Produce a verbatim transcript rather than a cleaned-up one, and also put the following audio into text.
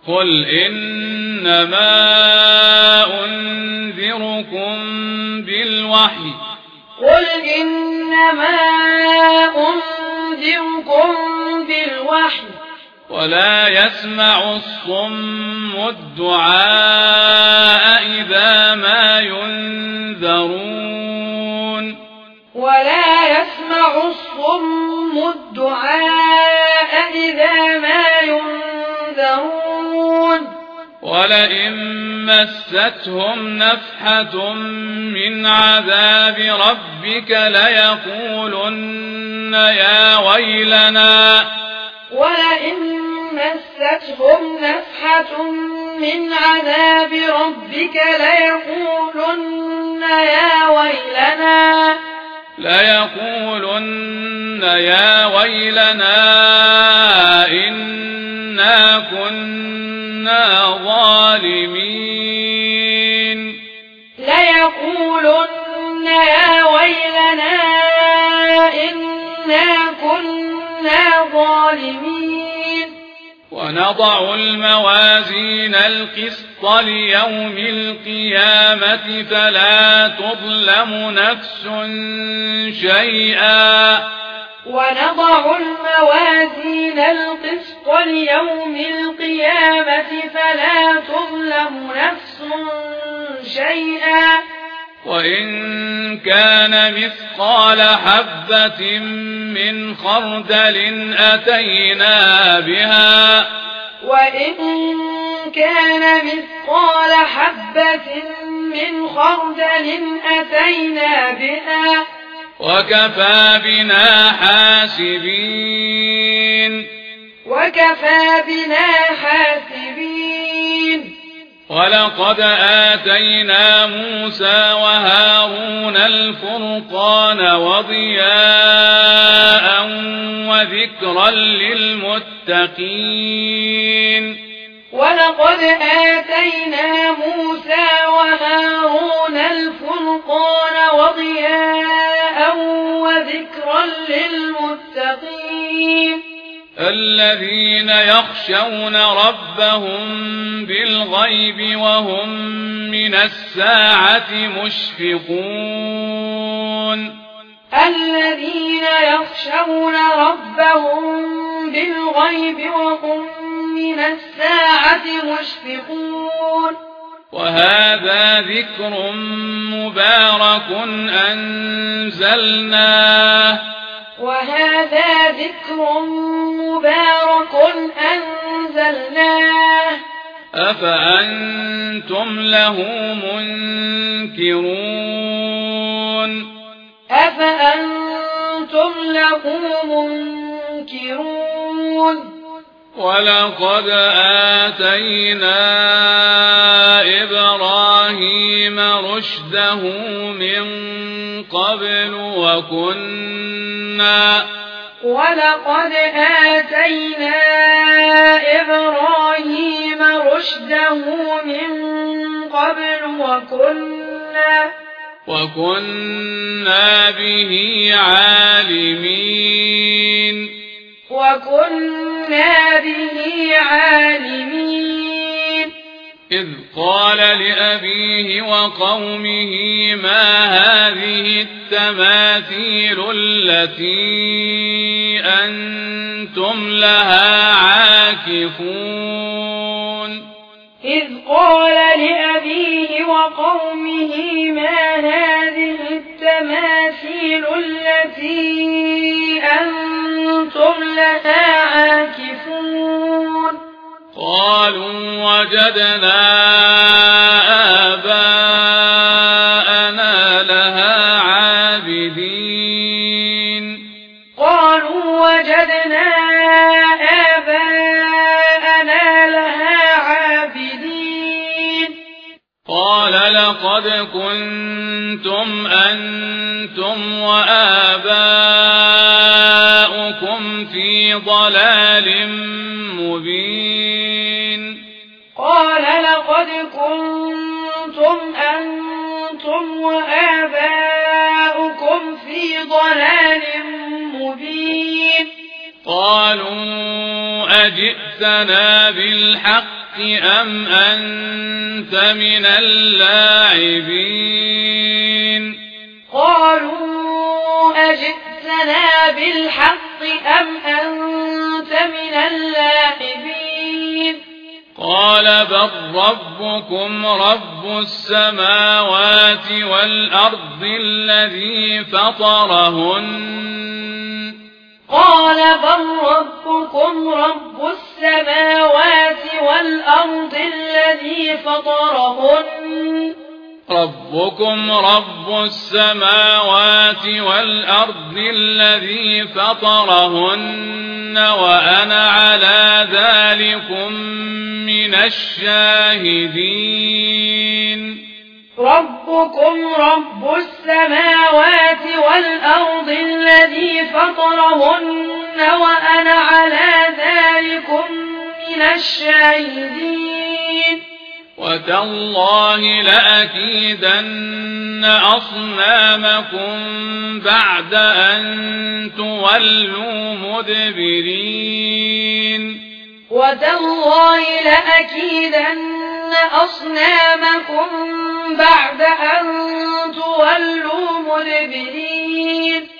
قل إنما أنذركم بالوحي قل إنما أنذركم بالوحي ولا يسمع الصم الدعاء إذا ما ينذرون ولا يسمع الصم الدعاء إذا ما ينذرون ولئن مستهم نفحة من عذاب ربك ليقولن يا ويلنا ولئن مستهم نفحة من عذاب ربك ليقولن يا ويلنا ليقولن يا ويلنا إنا كنا ظالمين ليقولن يا ويلنا إنا كنا ظالمين ونضع الموازين القسط ليوم القيامة فلا تظلم نفس شيئا ونضع الموازين القسط ليوم القيامة فلا تظلم نفس شيئا وإن كان مثقال حبة من خردل أتينا بها وإن كان مثقال حبة من خردل أتينا بها وكفى بنا حاسبين وكفى بنا حاسبين ولقد آتينا موسى وهارون الفرقان وضياء وذكرا للمتقين ولقد آتينا موسى وهارون الفرقان وضياء وذكرا للمتقين الذين يخشون ربهم بالغيب وهم من الساعة مشفقون الذين يخشون ربهم بالغيب وهم من الساعة مشفقون وهذا ذكر مبارك أنزلناه وهذا ذكر مبارك أنزلناه أفأنتم له منكرون أفأنتم له منكرون ولقد آتينا إبراهيم رشده من قبل وكنا ولقد آتينا إبراهيم رشده من قبل وكنا وكنا به عالمين وكنا به عالمين إذ قال لأبيه وقومه ما هذه التماثيل التي أنتم لها عاكفون إذ قال لأبيه وقومه ما هذه التماثيل التي أنتم لها عاكفون قالوا وجدنا آباءنا لها عابدين قالوا وجدنا آباءنا لها عابدين قال لقد كنتم أنتم وآباؤكم في ضلال مبين قال لقد كنتم أنتم وآباؤكم في ضلال مبين قالوا أجئتنا بالحق أم أنت من اللاعبين قالوا أجئتنا بالحق أم أنت من اللاعبين قال بل ربكم رب السماوات والأرض الذي فطرهن قال بل ربكم رب السماوات والأرض الذي فطرهن ربكم رب السماوات والأرض الذي فطرهن وأنا على ذلكم من الشاهدين ربكم رب السماوات والأرض الذي فطرهن وأنا على ذلكم من الشاهدين وتالله لأكيدن أصنامكم بعد أن تولوا مدبرين وتالله لأكيدن أصنامكم بعد أن تولوا مدبرين